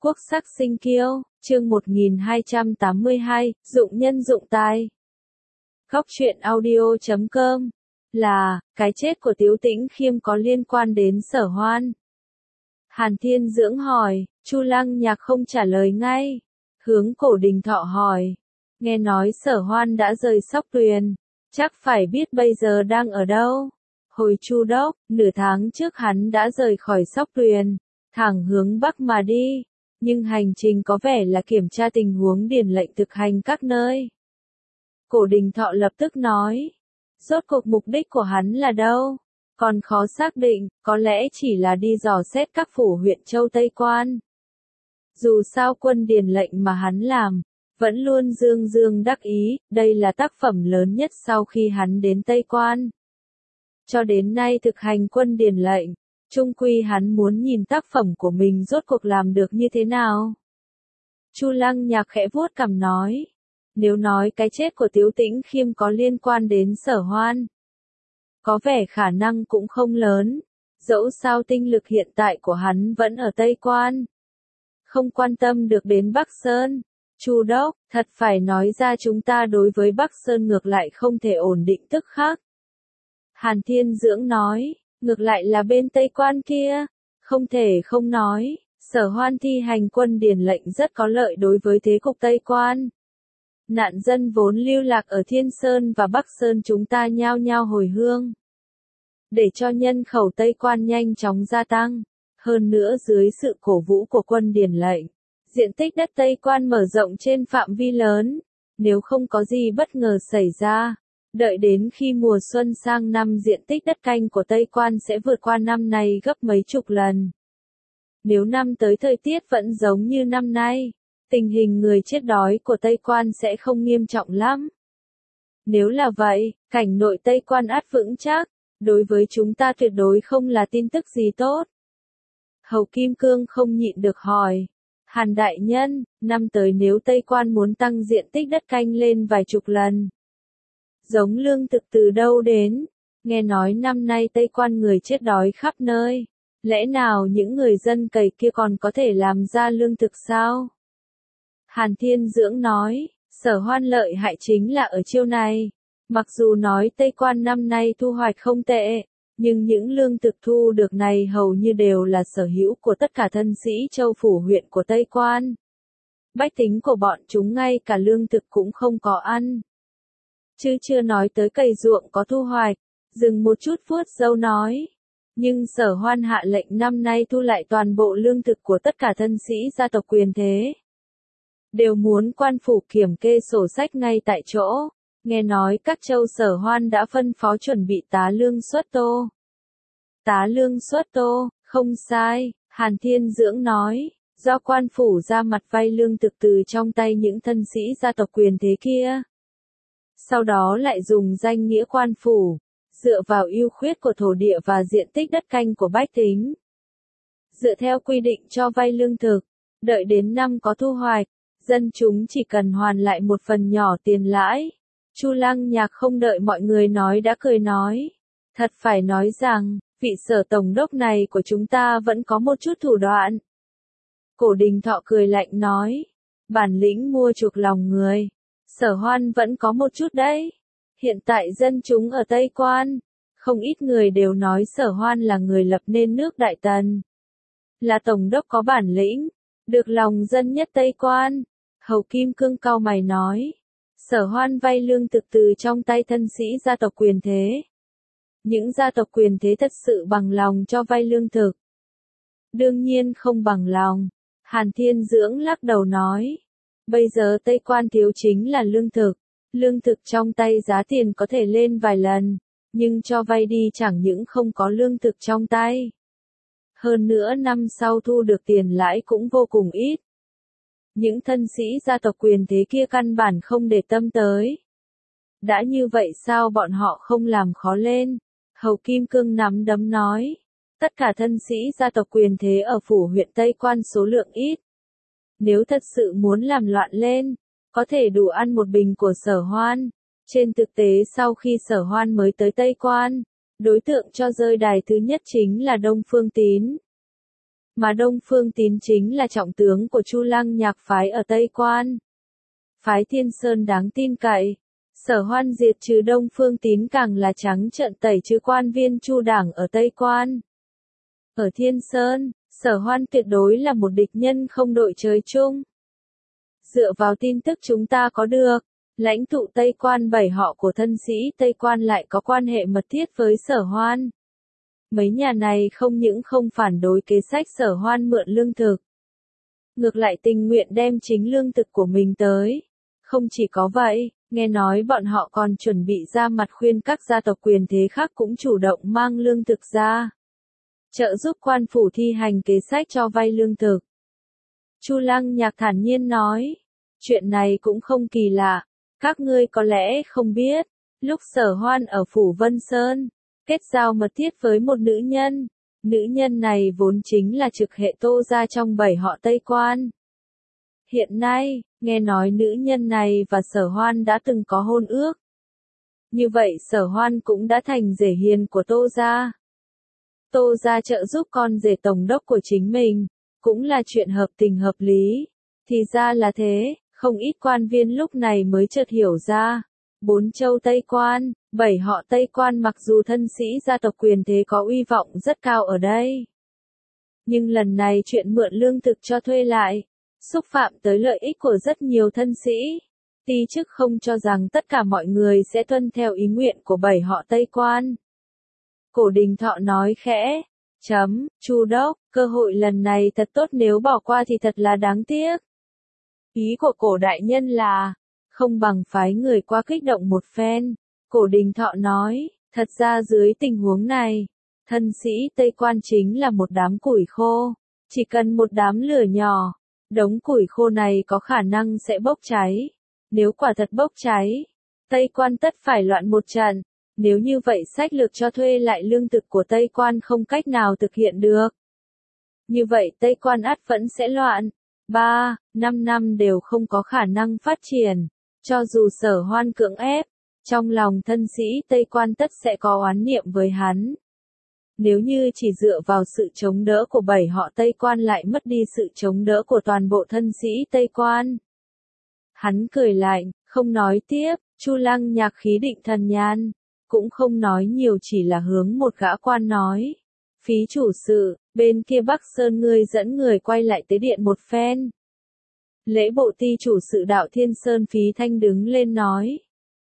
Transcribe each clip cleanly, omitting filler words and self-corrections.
Quốc sắc sinh kiêu, chương 1282, dụng nhân dụng tài. Góc truyện audio.com là, cái chết của Tiếu Tĩnh Khiêm có liên quan đến Sở Hoan? Hàn Thiên Dưỡng hỏi, Chu Lăng Nhạc không trả lời ngay. Hướng Cổ Đình Thọ hỏi, nghe nói Sở Hoan đã rời Sóc Tuyền, chắc phải biết bây giờ đang ở đâu. Hồi Chu Đốc, nửa tháng trước hắn đã rời khỏi Sóc Tuyền, thẳng hướng Bắc mà đi. Nhưng hành trình có vẻ là kiểm tra tình huống điển lệnh thực hành các nơi. Cổ Đình Thọ lập tức nói, rốt cuộc mục đích của hắn là đâu? Còn khó xác định, có lẽ chỉ là đi dò xét các phủ huyện Châu Tây Quan. Dù sao quân điển lệnh mà hắn làm, vẫn luôn dương dương đắc ý, đây là tác phẩm lớn nhất sau khi hắn đến Tây Quan. Cho đến nay thực hành quân điển lệnh, chung quy hắn muốn nhìn tác phẩm của mình rốt cuộc làm được như thế nào. Chu Lăng Nhạc khẽ vuốt cằm nói, nếu nói cái chết của Tiếu Tĩnh Khiêm có liên quan đến Sở Hoan, có vẻ khả năng cũng không lớn, dẫu sao tinh lực hiện tại của hắn vẫn ở Tây Quan. Không quan tâm được đến Bắc Sơn. Chu Đốc, thật phải nói ra chúng ta đối với Bắc Sơn ngược lại không thể ổn định tức khắc. Hàn Thiên Dưỡng nói, ngược lại là bên Tây Quan kia, không thể không nói, Sở Hoan thi hành quân điển lệnh rất có lợi đối với thế cục Tây Quan. Nạn dân vốn lưu lạc ở Thiên Sơn và Bắc Sơn chúng ta nhao nhao hồi hương. Để cho nhân khẩu Tây Quan nhanh chóng gia tăng, hơn nữa dưới sự cổ vũ của quân điển lệnh, diện tích đất Tây Quan mở rộng trên phạm vi lớn, nếu không có gì bất ngờ xảy ra. Đợi đến khi mùa xuân sang năm diện tích đất canh của Tây Quan sẽ vượt qua năm nay gấp mấy chục lần. Nếu năm tới thời tiết vẫn giống như năm nay, tình hình người chết đói của Tây Quan sẽ không nghiêm trọng lắm. Nếu là vậy, cảnh nội Tây Quan ắt vững chắc, đối với chúng ta tuyệt đối không là tin tức gì tốt. Hầu Kim Cương không nhịn được hỏi, Hàn đại nhân, năm tới nếu Tây Quan muốn tăng diện tích đất canh lên vài chục lần, giống lương thực từ đâu đến? Nghe nói năm nay Tây Quan người chết đói khắp nơi. Lẽ nào những người dân cày kia còn có thể làm ra lương thực sao? Hàn Thiên Dưỡng nói, Sở Hoan lợi hại chính là ở chiêu này. Mặc dù nói Tây Quan năm nay thu hoạch không tệ, nhưng những lương thực thu được này hầu như đều là sở hữu của tất cả thân sĩ châu phủ huyện của Tây Quan. Bách tính của bọn chúng ngay cả lương thực cũng không có ăn. Chứ chưa nói tới cày ruộng có thu hoạch, dừng một chút vuốt râu nói. Nhưng Sở Hoan hạ lệnh năm nay thu lại toàn bộ lương thực của tất cả thân sĩ gia tộc quyền thế. Đều muốn quan phủ kiểm kê sổ sách ngay tại chỗ. Nghe nói các châu Sở Hoan đã phân phó chuẩn bị tá lương xuất tô. Tá lương xuất tô, không sai, Hàn Thiên Dưỡng nói, do quan phủ ra mặt vay lương thực từ trong tay những thân sĩ gia tộc quyền thế kia. Sau đó lại dùng danh nghĩa quan phủ, dựa vào ưu khuyết của thổ địa và diện tích đất canh của bách tính. Dựa theo quy định cho vay lương thực, đợi đến năm có thu hoạch, dân chúng chỉ cần hoàn lại một phần nhỏ tiền lãi. Chu Lăng Nhạc không đợi mọi người nói đã cười nói, thật phải nói rằng, vị Sở tổng đốc này của chúng ta vẫn có một chút thủ đoạn. Cổ Đình Thọ cười lạnh nói, bản lĩnh mua chuộc lòng người, Sở Hoan vẫn có một chút đấy. Hiện tại dân chúng ở Tây Quan, không ít người đều nói Sở Hoan là người lập nên nước Đại Tần. Là tổng đốc có bản lĩnh, được lòng dân nhất Tây Quan. Hầu Kim Cương cau mày nói, Sở Hoan vay lương thực từ trong tay thân sĩ gia tộc quyền thế. Những gia tộc quyền thế thật sự bằng lòng cho vay lương thực? Đương nhiên không bằng lòng. Hàn Thiên Dưỡng lắc đầu nói, bây giờ Tây Quan thiếu chính là lương thực. Lương thực trong tay giá tiền có thể lên vài lần, nhưng cho vay đi chẳng những không có lương thực trong tay. Hơn nữa năm sau thu được tiền lãi cũng vô cùng ít. Những thân sĩ gia tộc quyền thế kia căn bản không để tâm tới. Đã như vậy sao bọn họ không làm khó lên? Hầu Kim Cương nắm đấm nói, tất cả thân sĩ gia tộc quyền thế ở phủ huyện Tây Quan số lượng ít. Nếu thật sự muốn làm loạn lên, có thể đủ ăn một bình của Sở Hoan. Trên thực tế sau khi Sở Hoan mới tới Tây Quan, đối tượng cho rơi đài thứ nhất chính là Đông Phương Tín. mà Đông Phương Tín chính là trọng tướng của Chu Lăng Nhạc phái ở Tây Quan. Phái Thiên Sơn đáng tin cậy. Sở Hoan diệt trừ Đông Phương Tín càng là trắng trợn tẩy trừ quan viên Chu đảng ở Tây Quan. Ở Thiên Sơn, Sở Hoan tuyệt đối là một địch nhân không đội trời chung. Dựa vào tin tức chúng ta có được, lãnh tụ Tây Quan 7 họ của thân sĩ Tây Quan lại có quan hệ mật thiết với Sở Hoan. Mấy nhà này không những không phản đối kế sách Sở Hoan mượn lương thực, ngược lại tình nguyện đem chính lương thực của mình tới. Không chỉ có vậy, nghe nói bọn họ còn chuẩn bị ra mặt khuyên các gia tộc quyền thế khác cũng chủ động mang lương thực ra, trợ giúp quan phủ thi hành kế sách cho vay lương thực. Chu Lăng Nhạc thản nhiên nói, chuyện này cũng không kỳ lạ, các ngươi có lẽ không biết, lúc Sở Hoan ở phủ Vân Sơn, kết giao mật thiết với một nữ nhân này vốn chính là trực hệ Tô gia trong 7 họ Tây Quan. Hiện nay, nghe nói nữ nhân này và Sở Hoan đã từng có hôn ước. Như vậy Sở Hoan cũng đã thành rể hiền của Tô gia. Tô gia trợ giúp con rể tổng đốc của chính mình, cũng là chuyện hợp tình hợp lý. Thì ra là thế, không ít quan viên lúc này mới chợt hiểu ra. 4 châu Tây Quan, 7 họ Tây Quan mặc dù thân sĩ gia tộc quyền thế có uy vọng rất cao ở đây. Nhưng lần này chuyện mượn lương thực cho thuê lại, xúc phạm tới lợi ích của rất nhiều thân sĩ. Ti chức không cho rằng tất cả mọi người sẽ tuân theo ý nguyện của 7 họ Tây Quan. Cổ Đình Thọ nói khẽ, Chu đốc, cơ hội lần này thật tốt nếu bỏ qua thì thật là đáng tiếc. Ý của cổ đại nhân là, không bằng phái người qua kích động một phen. Cổ Đình Thọ nói, thật ra dưới tình huống này, thân sĩ Tây Quan chính là một đám củi khô. Chỉ cần một đám lửa nhỏ, đống củi khô này có khả năng sẽ bốc cháy. Nếu quả thật bốc cháy, Tây Quan tất phải loạn một trận. Nếu như vậy sách lược cho thuê lại lương thực của Tây Quan không cách nào thực hiện được. Như vậy Tây Quan ắt vẫn sẽ loạn. 3-5 năm đều không có khả năng phát triển. Cho dù Sở Hoan cưỡng ép, trong lòng thân sĩ Tây Quan tất sẽ có oán niệm với hắn. Nếu như chỉ dựa vào sự chống đỡ của 7 họ Tây Quan lại mất đi sự chống đỡ của toàn bộ thân sĩ Tây Quan. Hắn cười lạnh, không nói tiếp. Chu Lăng Nhạc khí định thần nhàn, cũng không nói nhiều, chỉ là hướng một gã quan nói. Phí chủ sự, bên kia Bắc Sơn ngươi dẫn người quay lại tế điện một phen. Lễ bộ ty chủ sự Đạo Thiên Sơn Phí Thanh đứng lên nói.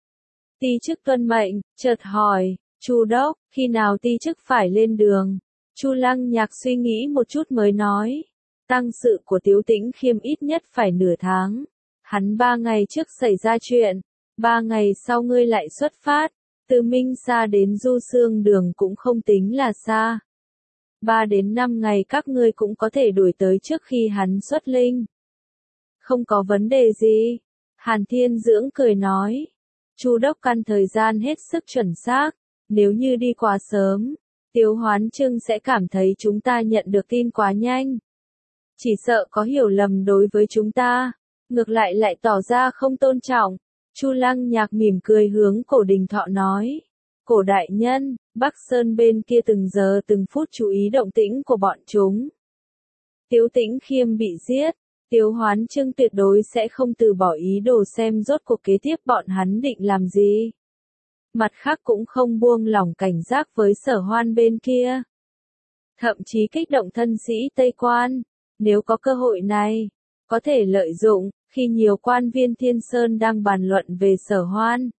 Ty chức tuân mệnh, chợt hỏi, Chu đốc, khi nào ty chức phải lên đường? Chu Lăng Nhạc suy nghĩ một chút mới nói. Tăng sự của Tiếu Tĩnh Khiêm ít nhất phải nửa tháng. Hắn 3 ngày trước xảy ra chuyện, 3 ngày sau ngươi lại xuất phát. Từ Minh Sa đến Du Xương đường cũng không tính là xa. 3 đến 5 ngày các ngươi cũng có thể đuổi tới trước khi hắn xuất linh. Không có vấn đề gì. Hàn Thiên Dưỡng cười nói. Chu đốc căn thời gian hết sức chuẩn xác. Nếu như đi quá sớm, Tiếu Hoán Trưng sẽ cảm thấy chúng ta nhận được tin quá nhanh. Chỉ sợ có hiểu lầm đối với chúng ta. Ngược lại tỏ ra không tôn trọng. Chu Lăng Nhạc mỉm cười hướng Cổ Đình Thọ nói. Cổ đại nhân, Bắc Sơn bên kia từng giờ từng phút chú ý động tĩnh của bọn chúng. Tiếu Tĩnh Khiêm bị giết, Tiếu Hoán Trưng tuyệt đối sẽ không từ bỏ ý đồ xem rốt cuộc kế tiếp bọn hắn định làm gì. Mặt khác cũng không buông lỏng cảnh giác với Sở Hoan bên kia. Thậm chí kích động thân sĩ Tây Quan, nếu có cơ hội này, có thể lợi dụng. Khi nhiều quan viên Thiên Sơn đang bàn luận về Sở Hoan,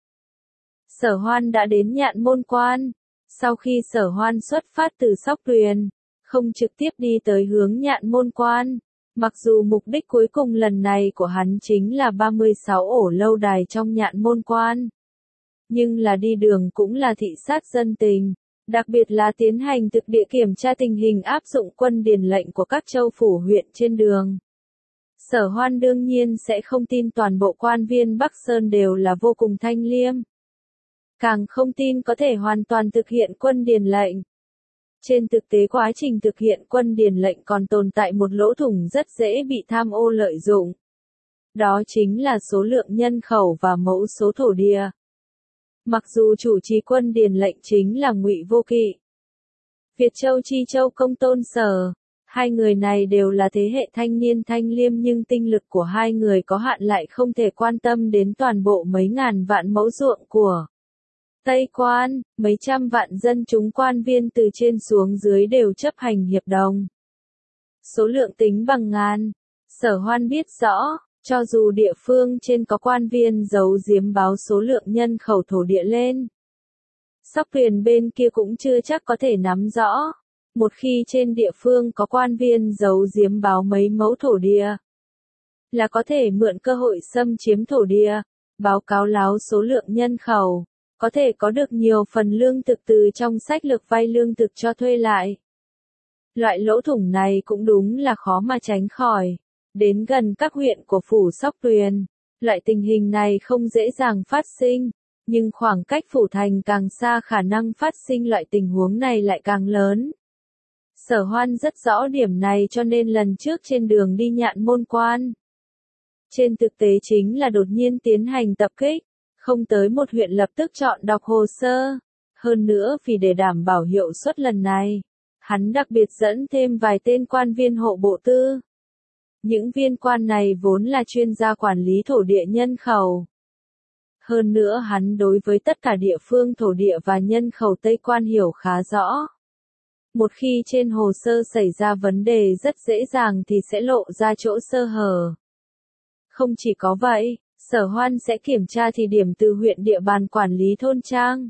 Sở Hoan đã đến Nhạn Môn Quan. Sau khi Sở Hoan xuất phát từ Sóc Tuyền, không trực tiếp đi tới hướng Nhạn Môn Quan, mặc dù mục đích cuối cùng lần này của hắn chính là 36 ổ lâu đài trong Nhạn Môn Quan, nhưng là đi đường cũng là thị sát dân tình, đặc biệt là tiến hành thực địa kiểm tra tình hình áp dụng quân điển lệnh của các châu phủ huyện trên đường. Sở Hoan đương nhiên sẽ không tin toàn bộ quan viên Bắc Sơn đều là vô cùng thanh liêm. Càng không tin có thể hoàn toàn thực hiện quân điển lệnh. Trên thực tế quá trình thực hiện quân điển lệnh còn tồn tại một lỗ thủng rất dễ bị tham ô lợi dụng. Đó chính là số lượng nhân khẩu và mẫu số thổ địa. Mặc dù chủ trì quân điển lệnh chính là Ngụy Vô Kỵ, Việt Châu Chi Châu Công Tôn Sở, Hai người này đều là thế hệ thanh niên thanh liêm nhưng tinh lực của hai người có hạn lại không thể quan tâm đến toàn bộ mấy ngàn vạn mẫu ruộng của Tây Quan, mấy trăm vạn dân chúng quan viên từ trên xuống dưới đều chấp hành hiệp đồng. Số lượng tính bằng ngàn. Sở Hoan biết rõ, cho dù địa phương trên có quan viên giấu giếm báo số lượng nhân khẩu thổ địa lên, Sóc Tuyền bên kia cũng chưa chắc có thể nắm rõ. Một khi trên địa phương có quan viên giấu giếm báo mấy mẫu thổ địa, là có thể mượn cơ hội xâm chiếm thổ địa, báo cáo láo số lượng nhân khẩu, có thể có được nhiều phần lương thực từ trong sách lược vay lương thực cho thuê lại. Loại lỗ thủng này cũng đúng là khó mà tránh khỏi. Đến gần các huyện của phủ Sóc Tuyền, loại tình hình này không dễ dàng phát sinh, nhưng khoảng cách phủ thành càng xa khả năng phát sinh loại tình huống này lại càng lớn. Sở Hoan rất rõ điểm này cho nên lần trước trên đường đi Nhạn Môn Quan, trên thực tế chính là đột nhiên tiến hành tập kích, không tới một huyện lập tức chọn đọc hồ sơ. Hơn nữa vì để đảm bảo hiệu suất lần này, hắn đặc biệt dẫn thêm vài tên quan viên hộ bộ tư. Những viên quan này vốn là chuyên gia quản lý thổ địa nhân khẩu. Hơn nữa hắn đối với tất cả địa phương thổ địa và nhân khẩu Tây Quan hiểu khá rõ. Một khi trên hồ sơ xảy ra vấn đề rất dễ dàng thì sẽ lộ ra chỗ sơ hở. Không chỉ có vậy, Sở Hoan sẽ kiểm tra thì điểm từ huyện địa bàn quản lý thôn trang.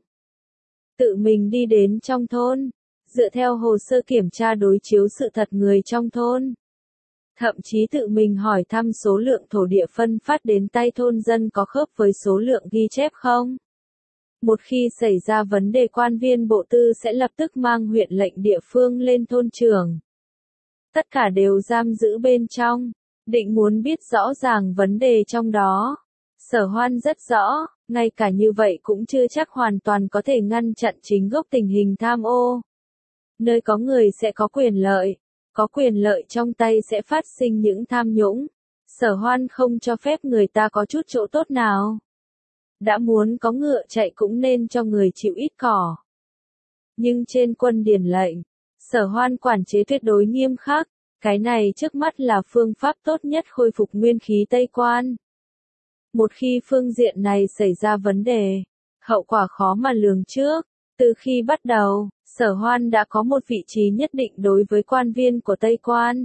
Tự mình đi đến trong thôn, dựa theo hồ sơ kiểm tra đối chiếu sự thật người trong thôn. Thậm chí tự mình hỏi thăm số lượng thổ địa phân phát đến tay thôn dân có khớp với số lượng ghi chép không. Một khi xảy ra vấn đề quan viên bộ tư sẽ lập tức mang huyện lệnh địa phương lên thôn trưởng. Tất cả đều giam giữ bên trong, định muốn biết rõ ràng vấn đề trong đó. Sở Hoan rất rõ, ngay cả như vậy cũng chưa chắc hoàn toàn có thể ngăn chặn chính gốc tình hình tham ô. Nơi có người sẽ có quyền lợi trong tay sẽ phát sinh những tham nhũng. Sở Hoan không cho phép người ta có chút chỗ tốt nào. Đã muốn có ngựa chạy cũng nên cho người chịu ít cỏ. Nhưng trên quân điển lệnh, Sở Hoan quản chế tuyệt đối nghiêm khắc, cái này trước mắt là phương pháp tốt nhất khôi phục nguyên khí Tây Quan. Một khi phương diện này xảy ra vấn đề, hậu quả khó mà lường trước. Từ khi bắt đầu, Sở Hoan đã có một vị trí nhất định đối với quan viên của Tây Quan.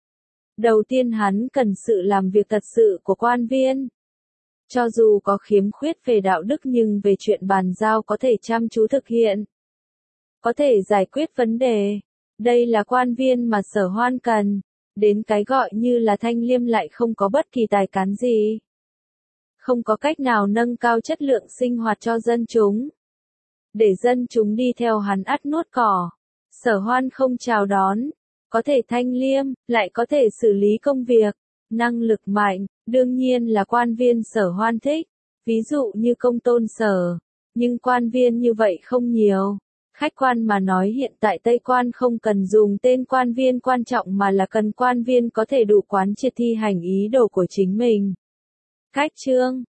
Đầu tiên hắn cần sự làm việc thật sự của quan viên. Cho dù có khiếm khuyết về đạo đức nhưng về chuyện bàn giao có thể chăm chú thực hiện. Có thể giải quyết vấn đề. Đây là quan viên mà Sở Hoan cần. Đến cái gọi như là thanh liêm lại không có bất kỳ tài cán gì. Không có cách nào nâng cao chất lượng sinh hoạt cho dân chúng. Để dân chúng đi theo hắn ắt nuốt cỏ. Sở Hoan không chào đón. Có thể thanh liêm, lại có thể xử lý công việc. Năng lực mạnh, đương nhiên là quan viên Sở Hoan thích. Ví dụ như Công Tôn Sở. Nhưng quan viên như vậy không nhiều. Khách quan mà nói hiện tại Tây Quan không cần dùng tên quan viên quan trọng mà là cần quan viên có thể đủ quán triệt thi hành ý đồ của chính mình. Cách chương